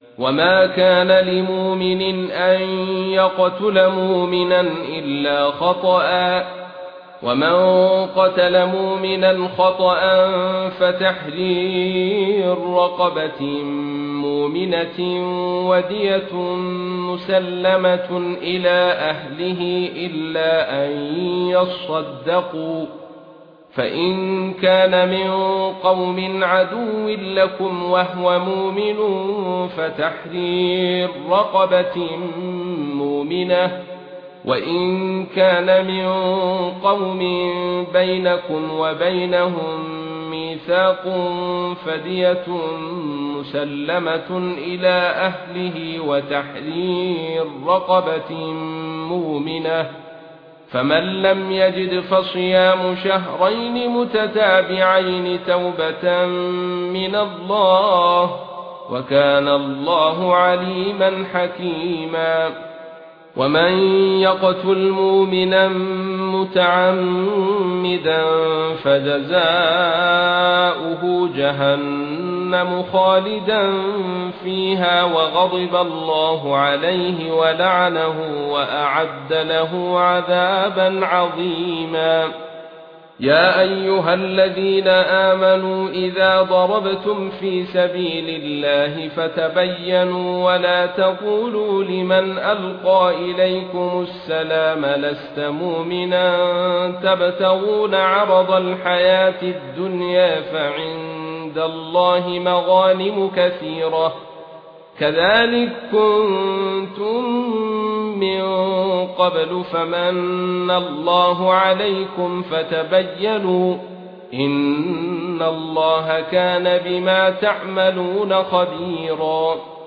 وما كان لمؤمن أن يقتل مؤمنا إلا خطأ ومن قتل مؤمنا خطأ فتحرير رقبة مؤمنة ودية مسلمة إلى أهله إلا أن يصدقوا فإن كان من قوم عدو لكم وهو مؤمن فتحرير رقبة مؤمنة وإن كان من قوم بينكم وبينهم ميثاق فدية مسلمة إلى أهله وتحرير رقبة مؤمنة فمن لم يجد فصيام شهرين متتابعين توبة من الله وكان الله عليما حكيما ومن يقتل مؤمنا متعمدا فجزاؤه جهنم خالدا فيها وغضب الله عليه ولعنه وأعد له عذابا عظيما يا أيها الذين آمنوا إذا ضربتم في سبيل الله فتبينوا ولا تقولوا لمن ألقى إليكم السلام لست مؤمنا تبتغون عرض الحياة الدنيا فعند الله مغانم كثيرة كذلك كنتم من قبل فمن الله عليكم فتبينوا إن الله كان بما تعملون خبيرا